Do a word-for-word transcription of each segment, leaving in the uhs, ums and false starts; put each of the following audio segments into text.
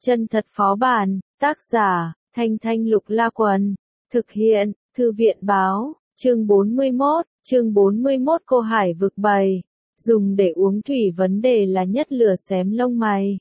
Chân thật phó bản, tác giả, Thanh Thanh Lục La Quần, thực hiện, Thư viện báo, chương bốn mươi mốt, chương bốn mươi mốt Cô Hải vực bầy, dùng để uống thủy vấn đề là nhất lửa xém lông mày.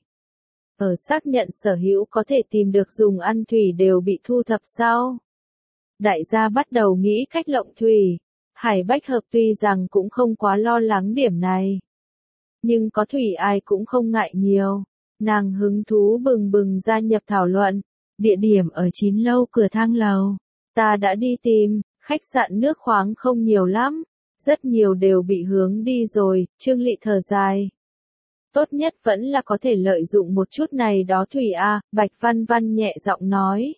Ở xác nhận sở hữu có thể tìm được dùng ăn thủy đều bị thu thập sau. Đại gia bắt đầu nghĩ cách lộng thủy, Hải Bách Hợp tuy rằng cũng không quá lo lắng điểm này. Nhưng có thủy ai cũng không ngại nhiều. Nàng hứng thú bừng bừng gia nhập thảo luận, địa điểm ở chín lâu cửa thang lầu. Ta đã đi tìm, khách sạn nước khoáng không nhiều lắm, rất nhiều đều bị hướng đi rồi, Trương Lị thở dài. Tốt nhất vẫn là có thể lợi dụng một chút này đó thủy a, Bạch Văn Văn nhẹ giọng nói.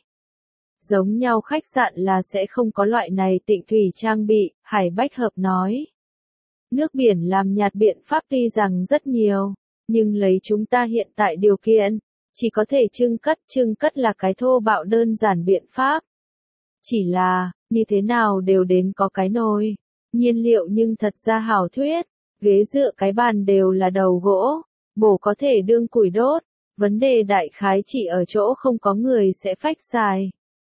Giống nhau khách sạn là sẽ không có loại này tịnh thủy trang bị, Hải Bách Hợp nói. Nước biển làm nhạt biện pháp tuy rằng rất nhiều. Nhưng lấy chúng ta hiện tại điều kiện, chỉ có thể trưng cất, trưng cất là cái thô bạo đơn giản biện pháp. Chỉ là, như thế nào đều đến có cái nồi, nhiên liệu nhưng thật ra hảo thuyết, ghế dựa cái bàn đều là đầu gỗ, bổ có thể đương củi đốt, vấn đề đại khái chỉ ở chỗ không có người sẽ phách xài.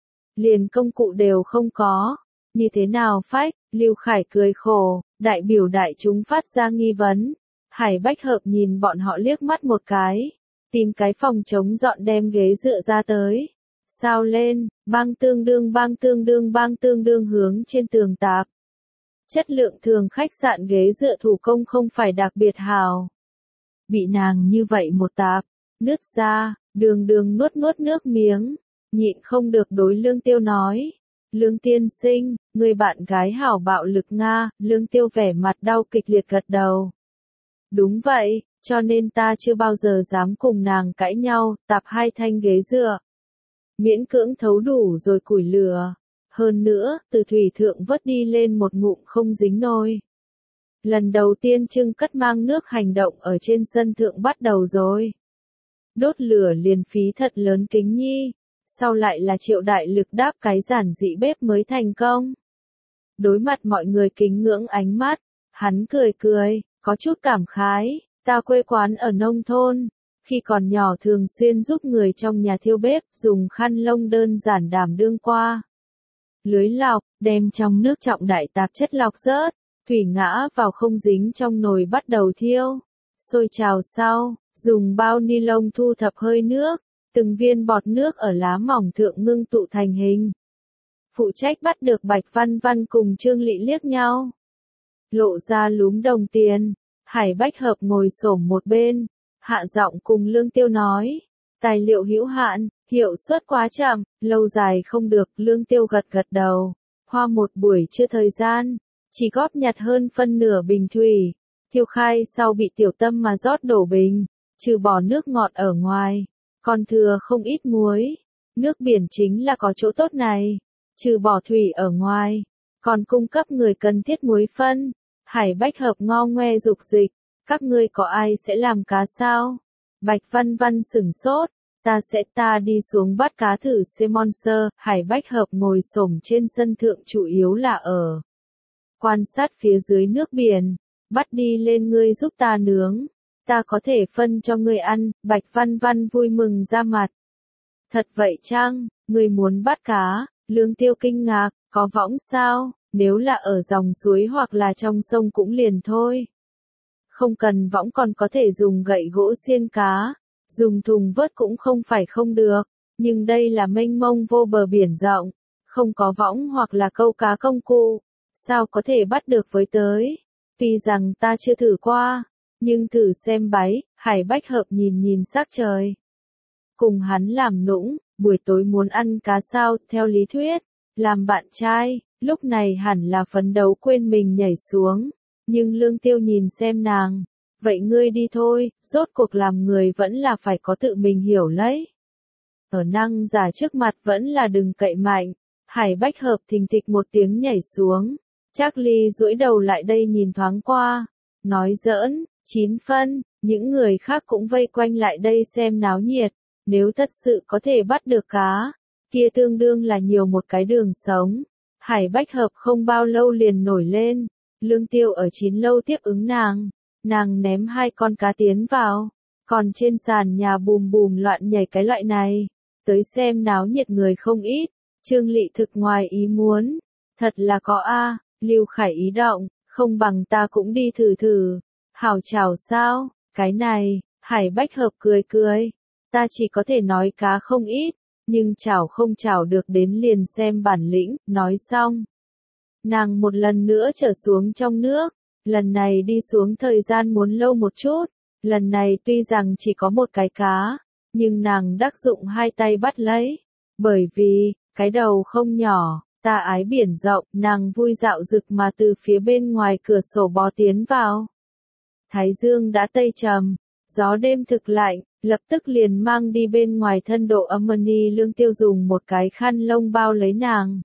Liền công cụ đều không có, như thế nào phách, Lưu Khải cười khổ, đại biểu đại chúng phát ra nghi vấn. Hải Bách Hợp nhìn bọn họ liếc mắt một cái, tìm cái phòng chống dọn đem ghế dựa ra tới. Sao lên, băng tương đương băng tương đương băng tương đương hướng trên tường tạp. Chất lượng thường khách sạn ghế dựa thủ công không phải đặc biệt hào. Bị nàng như vậy một tạp, nứt ra, đường đường nuốt nuốt nước miếng, nhịn không được đối Lương Tiêu nói. Lương tiên sinh, người bạn gái hảo bạo lực Nga, Lương Tiêu vẻ mặt đau kịch liệt gật đầu. Đúng vậy, cho nên ta chưa bao giờ dám cùng nàng cãi nhau, tạp hai thanh ghế dựa. Miễn cưỡng thấu đủ rồi củi lửa. Hơn nữa, từ thủy thượng vớt đi lên một ngụm không dính nôi. Lần đầu tiên trưng cất mang nước hành động ở trên sân thượng bắt đầu rồi. Đốt lửa liền phí thật lớn kính nhi, sau lại là triệu đại lực đáp cái giản dị bếp mới thành công. Đối mặt mọi người kính ngưỡng ánh mắt, hắn cười cười. Có chút cảm khái, ta quê quán ở nông thôn, khi còn nhỏ thường xuyên giúp người trong nhà thiêu bếp dùng khăn lông đơn giản đảm đương qua. Lưới lọc, đem trong nước trọng đại tạp chất lọc rớt, thủy ngã vào không dính trong nồi bắt đầu thiêu. Sôi trào sau, dùng bao ni lông thu thập hơi nước, từng viên bọt nước ở lá mỏng thượng ngưng tụ thành hình. Phụ trách bắt được Bạch Văn Văn cùng Trương Lị liếc nhau. Lộ ra lúm đồng tiền, Hải Bách Hợp ngồi xổm một bên, hạ giọng cùng Lương Tiêu nói, tài liệu hữu hạn, hiệu suất quá chậm, lâu dài không được, Lương Tiêu gật gật đầu, hoa một buổi trưa thời gian, chỉ góp nhặt hơn phân nửa bình thủy, thiêu khai sau bị tiểu tâm mà rót đổ bình, trừ bỏ nước ngọt ở ngoài, còn thừa không ít muối, nước biển chính là có chỗ tốt này, trừ bỏ thủy ở ngoài. Còn cung cấp người cần thiết muối phân. Hải Bách Hợp ngo ngoe dục dịch, các ngươi có ai sẽ làm cá sao? Bạch Văn Văn sửng sốt, ta sẽ ta đi xuống bắt cá thử xem monster. Hải Bách Hợp ngồi xổm trên sân thượng chủ yếu là ở quan sát phía dưới nước biển, bắt đi lên ngươi giúp ta nướng, ta có thể phân cho ngươi ăn. Bạch Văn Văn vui mừng ra mặt. Thật vậy chăng, ngươi muốn bắt cá? Lương Tiêu kinh ngạc, có võng sao? Nếu là ở dòng suối hoặc là trong sông cũng liền thôi. Không cần võng còn có thể dùng gậy gỗ xiên cá, dùng thùng vớt cũng không phải không được, nhưng đây là mênh mông vô bờ biển rộng, không có võng hoặc là câu cá công cụ, sao có thể bắt được với tới. Tuy rằng ta chưa thử qua, nhưng thử xem bái. Hải Bách Hợp nhìn nhìn sắc trời. Cùng hắn làm nũng, buổi tối muốn ăn cá sao, theo lý thuyết, làm bạn trai. Lúc này hẳn là phấn đấu quên mình nhảy xuống, nhưng Lương Tiêu nhìn xem nàng, vậy ngươi đi thôi, rốt cuộc làm người vẫn là phải có tự mình hiểu lấy. Ở năng giả trước mặt vẫn là đừng cậy mạnh. Hải Bách Hợp thình thịch một tiếng nhảy xuống, Charlie duỗi đầu lại đây nhìn thoáng qua, nói giỡn, chín phân, những người khác cũng vây quanh lại đây xem náo nhiệt, nếu thật sự có thể bắt được cá, kia tương đương là nhiều một cái đường sống. Hải Bách Hợp không bao lâu liền nổi lên, Lương Tiêu ở chín lâu tiếp ứng nàng, nàng ném hai con cá tiến vào, Còn trên sàn nhà bùm bùm loạn nhảy cái loại này. Tới xem náo nhiệt người không ít. Trương Lị thực ngoài ý muốn. Thật là có a. Lưu Khải ý động, không bằng ta cũng đi thử thử. Hảo chảo sao, cái này, Hải Bách Hợp cười cười. Ta chỉ có thể nói cá không ít, nhưng chảo không chảo được đến liền xem bản lĩnh, nói xong. Nàng một lần nữa trở xuống trong nước, lần này đi xuống thời gian muốn lâu một chút, lần này tuy rằng chỉ có một cái cá, nhưng nàng đắc dụng hai tay bắt lấy, bởi vì, cái đầu không nhỏ. Ta ái biển rộng, nàng vui dạo rực mà từ phía bên ngoài cửa sổ bò tiến vào. Thái dương đã tây trầm, gió đêm thực lạnh, lập tức liền mang đi bên ngoài thân độ âm ni Lương Tiêu dùng một cái khăn lông bao lấy nàng.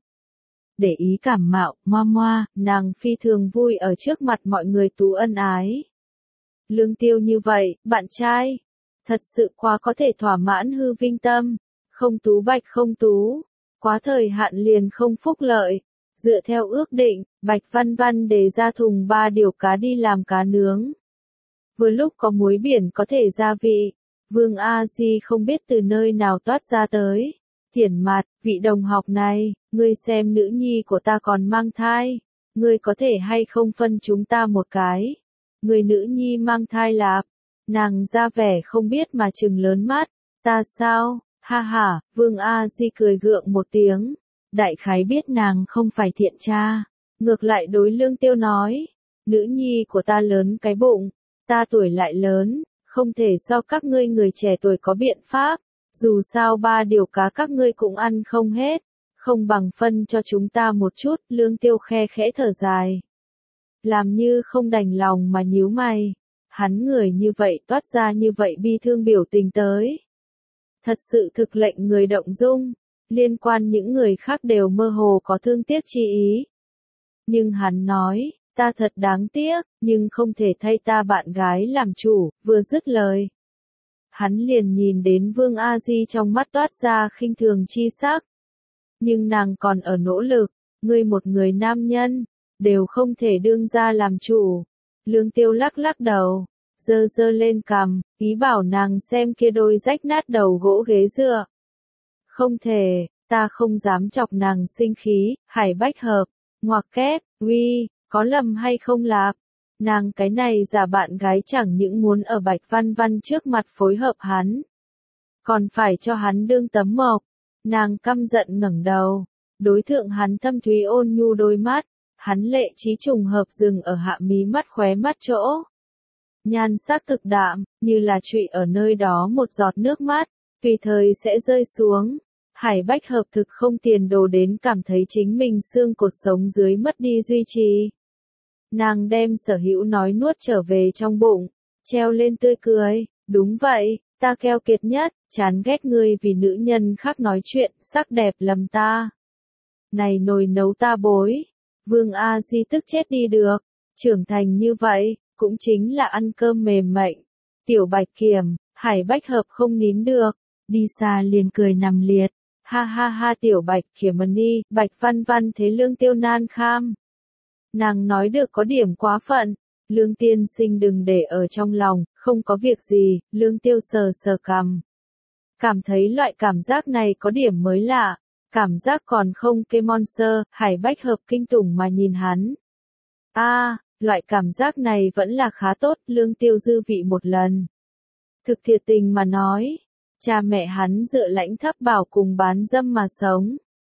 Để ý cảm mạo, moa moa, nàng phi thường vui ở trước mặt mọi người tú ân ái. Lương Tiêu như vậy, bạn trai, thật sự quá có thể thỏa mãn hư vinh tâm, không tú bạch không tú. Quá thời hạn liền không phúc lợi. Dựa theo ước định, Bạch Văn Văn đề ra thùng ba điều cá đi làm cá nướng. Vừa lúc có muối biển có thể gia vị, Vương A Di không biết từ nơi nào toát ra tới. Thiển Mạt, vị đồng học này, ngươi xem nữ nhi của ta còn mang thai, ngươi có thể hay không phân chúng ta một cái. Người nữ nhi mang thai lạp, nàng ra vẻ không biết mà trừng lớn mắt, ta sao? Ha ha, Vương A Di cười gượng một tiếng, đại khái biết nàng không phải thiện tra, ngược lại đối Lương Tiêu nói, nữ nhi của ta lớn cái bụng, ta tuổi lại lớn, không thể so các ngươi người trẻ tuổi có biện pháp, dù sao ba điều cá các ngươi cũng ăn không hết, không bằng phân cho chúng ta một chút, Lương Tiêu khe khẽ thở dài. Làm như không đành lòng mà nhíu mày, hắn người như vậy toát ra như vậy bi thương biểu tình tới. Thật sự thực lệnh người động dung, liên quan những người khác đều mơ hồ có thương tiếc chi ý. Nhưng hắn nói, ta thật đáng tiếc, nhưng không thể thay ta bạn gái làm chủ, vừa dứt lời. Hắn liền nhìn đến Vương A Di trong mắt toát ra khinh thường chi sắc. Nhưng nàng còn ở nỗ lực, ngươi một người nam nhân, đều không thể đương ra làm chủ. Lương Tiêu lắc lắc đầu. Dơ dơ lên cằm, ý bảo nàng xem kia đôi rách nát đầu gỗ ghế dựa. Không thể, ta không dám chọc nàng sinh khí, Hải Bách Hợp, ngoặc kép, uy, có lầm hay không lạp. Nàng cái này giả bạn gái chẳng những muốn ở Bạch Văn Văn trước mặt phối hợp hắn, còn phải cho hắn đương tấm mộc. Nàng căm giận ngẩng đầu, đối thượng hắn thâm thúy ôn nhu đôi mắt, hắn lệ trí trùng hợp dừng ở hạ mí mắt khóe mắt chỗ. Nhan sắc thực đạm, như là trụy ở nơi đó một giọt nước mắt, tùy thời sẽ rơi xuống. Hải Bách Hợp thực không tiền đồ đến cảm thấy chính mình xương cột sống dưới mất đi duy trì. Nàng đem sở hữu nói nuốt trở về trong bụng, treo lên tươi cười, đúng vậy, ta keo kiệt nhất, chán ghét ngươi vì nữ nhân khác nói chuyện, sắc đẹp lầm ta. Này nồi nấu ta bối, Vương A Di tức chết đi được, trưởng thành như vậy. Cũng chính là ăn cơm mềm mệnh. Tiểu Bạch Kiểm, Hải Bách Hợp không nín được, đi xa liền cười nằm liệt. Ha ha ha Tiểu Bạch Kiểm ni, Bạch Văn Văn thế Lương Tiêu nan kham. Nàng nói được có điểm quá phận, Lương tiên sinh đừng để ở trong lòng, không có việc gì, Lương Tiêu sờ sờ cằm. Cảm thấy loại cảm giác này có điểm mới lạ, cảm giác còn không kê monster, Hải Bách Hợp kinh tủng mà nhìn hắn. A à, loại cảm giác này vẫn là khá tốt, Lương Tiêu dư vị một lần. Thực thiệt tình mà nói, cha mẹ hắn dựa lãnh thấp bảo cùng bán dâm mà sống.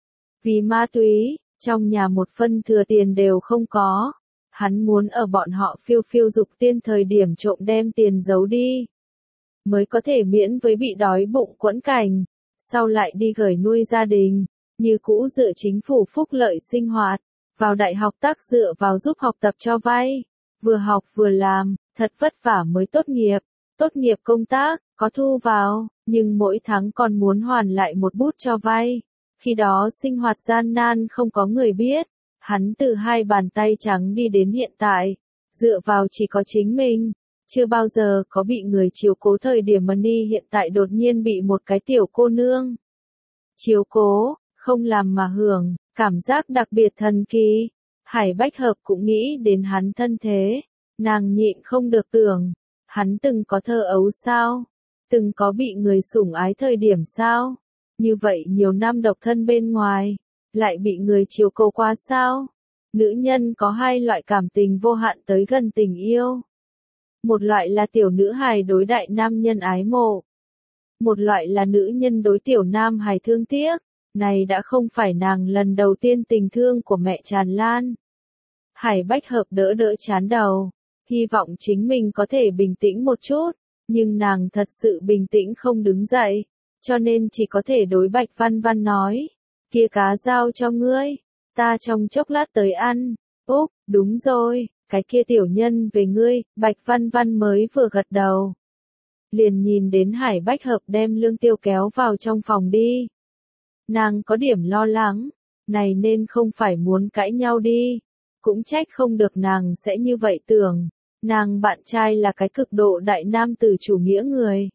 Vì ma túy, trong nhà một phân thừa tiền đều không có. Hắn muốn ở bọn họ phiêu phiêu dục tiên thời điểm trộm đem tiền giấu đi. Mới có thể miễn với bị đói bụng quẫn cảnh. Sau lại đi gửi nuôi gia đình, như cũ dựa chính phủ phúc lợi sinh hoạt. Vào đại học tác dựa vào giúp học tập cho vay. Vừa học vừa làm, thật vất vả mới tốt nghiệp. Tốt nghiệp công tác, có thu vào, nhưng mỗi tháng còn muốn hoàn lại một bút cho vay. Khi đó sinh hoạt gian nan không có người biết. Hắn từ hai bàn tay trắng đi đến hiện tại. Dựa vào chỉ có chính mình. Chưa bao giờ có bị người chiếu cố thời điểm money hiện tại đột nhiên bị một cái tiểu cô nương. Chiếu cố, không làm mà hưởng, cảm giác đặc biệt thần kỳ. Hải Bách Hợp cũng nghĩ đến hắn thân thế. Nàng nhịn không được tưởng. Hắn từng có thơ ấu sao? Từng có bị người sủng ái thời điểm sao? Như vậy nhiều năm độc thân bên ngoài, lại bị người chiều cố quá sao? Nữ nhân có hai loại cảm tình vô hạn tới gần tình yêu. Một loại là tiểu nữ hài đối đại nam nhân ái mộ. Một loại là nữ nhân đối tiểu nam hài thương tiếc. Này đã không phải nàng lần đầu tiên tình thương của mẹ tràn lan. Hải Bách Hợp đỡ đỡ chán đầu, hy vọng chính mình có thể bình tĩnh một chút, nhưng nàng thật sự bình tĩnh không đứng dậy, cho nên chỉ có thể đối Bạch Văn Văn nói, kia cá giao cho ngươi, ta trong chốc lát tới ăn. Úp, đúng rồi, cái kia tiểu nhân về ngươi. Bạch Văn Văn mới vừa gật đầu, liền nhìn đến Hải Bách Hợp đem Lương Tiêu kéo vào trong phòng đi. Nàng có điểm lo lắng, này nên không phải muốn cãi nhau đi, cũng trách không được nàng sẽ như vậy tưởng, nàng bạn trai là cái cực độ đại nam tử chủ nghĩa người.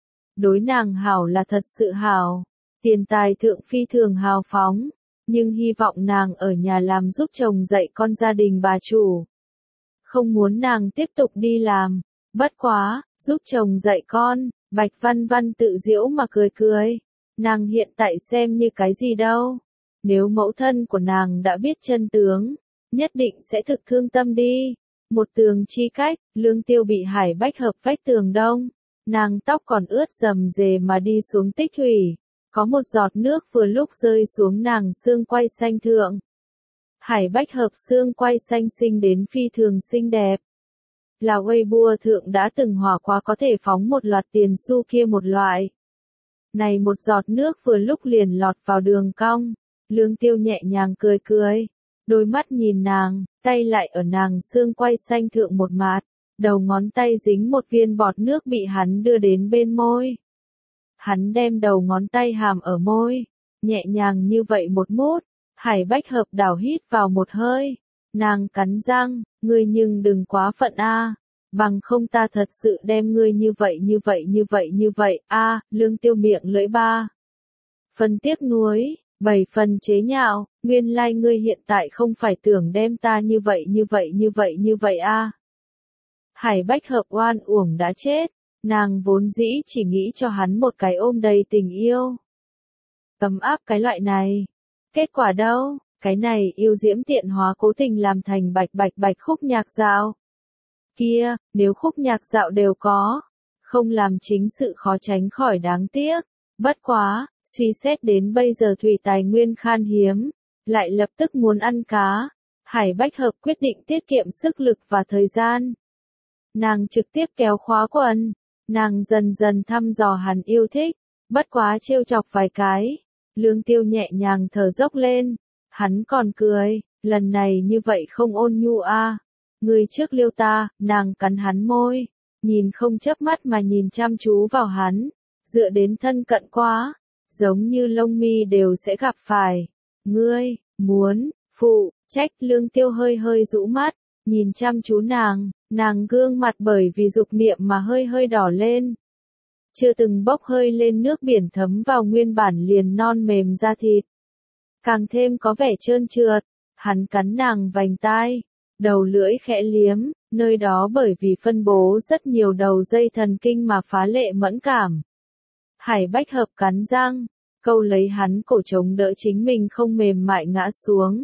Đối nàng hảo là thật sự hảo, tiền tài thượng phi thường hào phóng, nhưng hy vọng nàng ở nhà làm giúp chồng dạy con gia đình bà chủ. Không muốn nàng tiếp tục đi làm, bất quá, giúp chồng dạy con, Bạch Văn Văn tự giễu mà cười cười. Nàng hiện tại xem như cái gì đâu. Nếu mẫu thân của nàng đã biết chân tướng, nhất định sẽ thực thương tâm đi. Một tường chi cách, Lương Tiêu bị Hải Bách Hợp vách tường đông. Nàng tóc còn ướt rầm rề mà đi xuống tích thủy. Có một giọt nước vừa lúc rơi xuống nàng xương quai xanh thượng. Hải Bách Hợp xương quai xanh xinh đến phi thường xinh đẹp. Là Weibo thượng đã từng hỏa quá có thể phóng một loạt tiền xu kia một loại. Này một giọt nước vừa lúc liền lọt vào đường cong, Lương Tiêu nhẹ nhàng cười cười, đôi mắt nhìn nàng, tay lại ở nàng xương quai xanh thượng một mạt, đầu ngón tay dính một viên bọt nước bị hắn đưa đến bên môi. Hắn đem đầu ngón tay hàm ở môi, nhẹ nhàng như vậy một mút, Hải Bách Hợp đảo hít vào một hơi, nàng cắn răng, ngươi nhưng đừng quá phận a. Bằng không ta thật sự đem ngươi như vậy như vậy như vậy như vậy, a à, Lương Tiêu miệng lưỡi ba. Phần tiếc nuối, bảy phần chế nhạo, nguyên lai like ngươi hiện tại không phải tưởng đem ta như vậy như vậy như vậy như vậy a. À. Hải Bách Hợp oan uổng đã chết, nàng vốn dĩ chỉ nghĩ cho hắn một cái ôm đầy tình yêu. Ấm áp cái loại này. Kết quả đâu, cái này yêu diễm tiện hóa cố tình làm thành bạch bạch bạch khúc nhạc dạo. Kia, nếu khúc nhạc dạo đều có, không làm chính sự khó tránh khỏi đáng tiếc. Bất quá, suy xét đến bây giờ thủy tài nguyên khan hiếm, lại lập tức muốn ăn cá, Hải Bách Hợp quyết định tiết kiệm sức lực và thời gian. Nàng trực tiếp kéo khóa quần, nàng dần dần thăm dò hắn yêu thích, bất quá trêu chọc vài cái, Lương Tiêu nhẹ nhàng thở dốc lên, hắn còn cười, lần này như vậy không ôn nhu a. À. Người trước liêu ta, nàng cắn hắn môi, nhìn không chớp mắt mà nhìn chăm chú vào hắn, dựa đến thân cận quá, giống như lông mi đều sẽ gặp phải. Ngươi, muốn, phụ, trách. Lương Tiêu hơi hơi rũ mắt, nhìn chăm chú nàng, nàng gương mặt bởi vì dục niệm mà hơi hơi đỏ lên. Chưa từng bốc hơi lên nước biển thấm vào nguyên bản liền non mềm da thịt. Càng thêm có vẻ trơn trượt, hắn cắn nàng vành tai. Đầu lưỡi khẽ liếm, nơi đó bởi vì phân bố rất nhiều đầu dây thần kinh mà phá lệ mẫn cảm. Hải Bách Hợp cắn răng, câu lấy hắn cổ chống đỡ chính mình không mềm mại ngã xuống.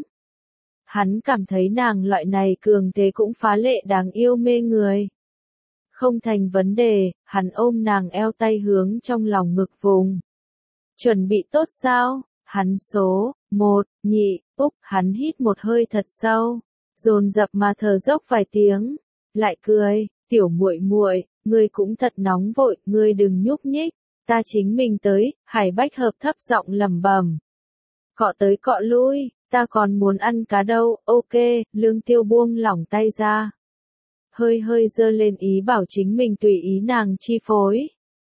Hắn cảm thấy nàng loại này cường thế cũng phá lệ đáng yêu mê người. Không thành vấn đề, hắn ôm nàng eo tay hướng trong lòng ngực vùng. Chuẩn bị tốt sao? Hắn số, một, nhị, úc, hắn hít một hơi thật sâu. Dồn dập mà thở dốc vài tiếng, lại cười, tiểu muội muội, ngươi cũng thật nóng vội, ngươi đừng nhúc nhích, ta chính mình tới. Hải Bách Hợp thấp giọng lẩm bẩm, cọ tới cọ lui, ta còn muốn ăn cá đâu. Ok. Lương Tiêu buông lỏng tay ra, hơi hơi giơ lên ý bảo chính mình tùy ý nàng chi phối.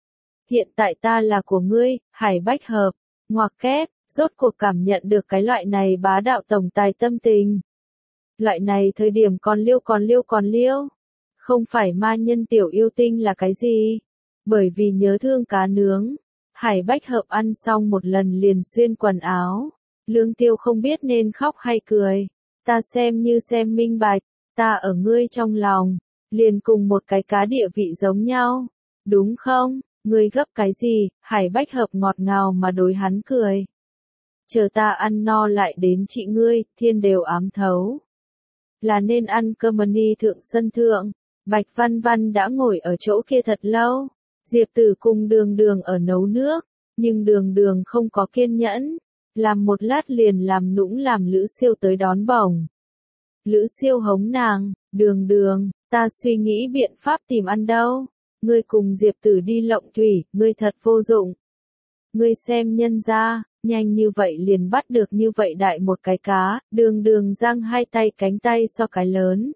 Hiện tại ta là của ngươi. Hải Bách Hợp, ngoặc kép, rốt cuộc cảm nhận được cái loại này bá đạo tổng tài tâm tình. Loại này thời điểm còn liêu còn liêu còn liêu. Không phải ma nhân tiểu yêu tinh là cái gì? Bởi vì nhớ thương cá nướng. Hải Bách Hợp ăn xong một lần liền xuyên quần áo. Lương Tiêu không biết nên khóc hay cười. Ta xem như xem minh bạch. Ta ở ngươi trong lòng. liền cùng một cái cá địa vị giống nhau, đúng không? Ngươi gấp cái gì? Hải Bách Hợp ngọt ngào mà đối hắn cười. Chờ ta ăn no lại đến chị ngươi, thiên đều ám thấu. Là nên ăn cơm ni thượng sân thượng, Bạch Văn Văn đã ngồi ở chỗ kia thật lâu, Diệp Tử cùng đường đường ở nấu nước, nhưng đường đường không có kiên nhẫn, làm một lát liền làm nũng làm Lữ Siêu tới đón bổng. Lữ Siêu hống nàng, đường đường, ta suy nghĩ biện pháp tìm ăn đâu, ngươi cùng Diệp Tử đi lộng thủy, ngươi thật vô dụng. Ngươi xem nhân ra, nhanh như vậy liền bắt được như vậy đại một cái cá, đường đường giang hai tay cánh tay so cái lớn.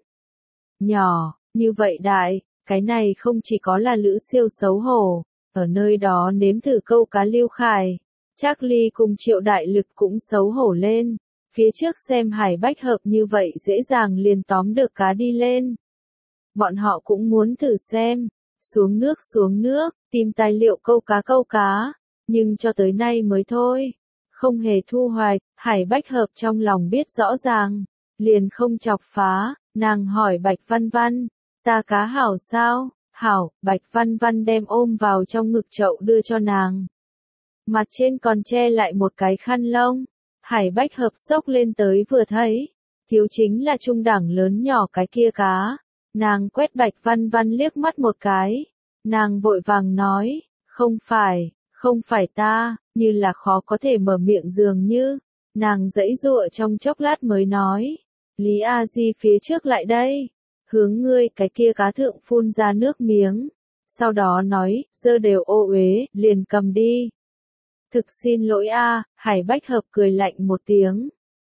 Nhỏ, như vậy đại, cái này không chỉ có là Lữ Siêu xấu hổ, ở nơi đó nếm thử câu cá Lưu Khải. Trác Ly cùng Triệu Đại Lực cũng xấu hổ lên, phía trước xem Hải Bách Hợp như vậy dễ dàng liền tóm được cá đi lên. Bọn họ cũng muốn thử xem, xuống nước xuống nước, tìm tài liệu câu cá câu cá, nhưng cho tới nay mới thôi, không hề thu hoạch. Hải Bách Hợp trong lòng biết rõ ràng, liền không chọc phá, nàng hỏi Bạch Văn Văn, ta cá hảo sao? Hảo, Bạch Văn Văn đem ôm vào trong ngực chậu đưa cho nàng. Mặt trên còn che lại một cái khăn lông, Hải Bách Hợp xốc lên tới vừa thấy, thiếu chính là trung đẳng lớn nhỏ cái kia cá. Nàng quét Bạch Văn Văn liếc mắt một cái, nàng vội vàng nói, không phải, không phải ta, như là khó có thể mở miệng dường như, nàng giãy giụa trong chốc lát mới nói, Lý A Di phía trước lại đây, hướng ngươi cái kia cá thượng phun ra nước miếng, sau đó nói, dơ đều ô uế, liền cầm đi. Thực xin lỗi a, Hải Bách Hợp cười lạnh một tiếng.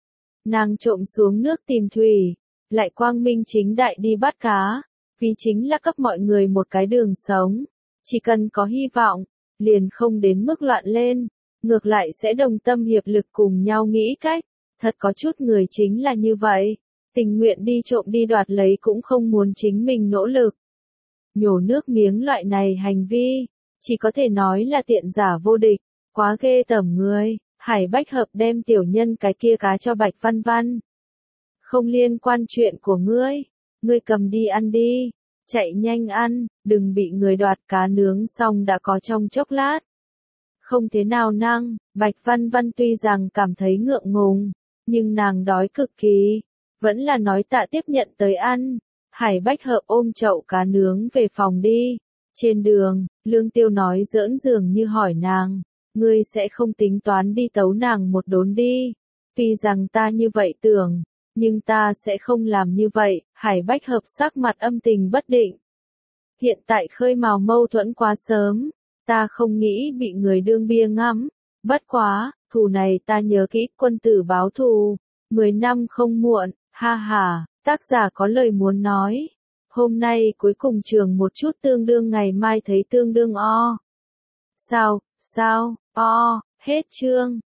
Nàng trộm xuống nước tìm thủy, lại quang minh chính đại đi bắt cá, vì chính là cấp mọi người một cái đường sống, chỉ cần có hy vọng, liền không đến mức loạn lên, ngược lại sẽ đồng tâm hiệp lực cùng nhau nghĩ cách, thật có chút người chính là như vậy, tình nguyện đi trộm đi đoạt lấy cũng không muốn chính mình nỗ lực. Nhổ nước miếng loại này hành vi, chỉ có thể nói là tiện giả vô địch, quá ghê tởm người. Hải Bách Hợp đem tiểu nhân cái kia cá cho Bạch Văn Văn. Không liên quan chuyện của ngươi, ngươi cầm đi ăn đi, chạy nhanh ăn, đừng bị người đoạt. Cá nướng xong đã có trong chốc lát. Không thế nào năng, Bạch Văn Văn tuy rằng cảm thấy ngượng ngùng, nhưng nàng đói cực kỳ, vẫn là nói tạ tiếp nhận tới ăn. Hải Bách Hợp ôm chậu cá nướng về phòng đi. Trên đường, Lương Tiêu nói giỡn dường như hỏi nàng, ngươi sẽ không tính toán đi tấu nàng một đốn đi. Tuy rằng ta như vậy tưởng, nhưng ta sẽ không làm như vậy. Hải Bách Hợp sắc mặt âm tình bất định. Hiện tại khơi mào mâu thuẫn quá sớm, ta không nghĩ bị người đương bia ngắm. Bất quá, thù này ta nhớ kỹ, quân tử báo thù, mười năm không muộn. Ha ha, tác giả có lời muốn nói. Hôm nay cuối cùng trường một chút tương đương, ngày mai thấy tương đương o. Sao, sao, o, hết chương.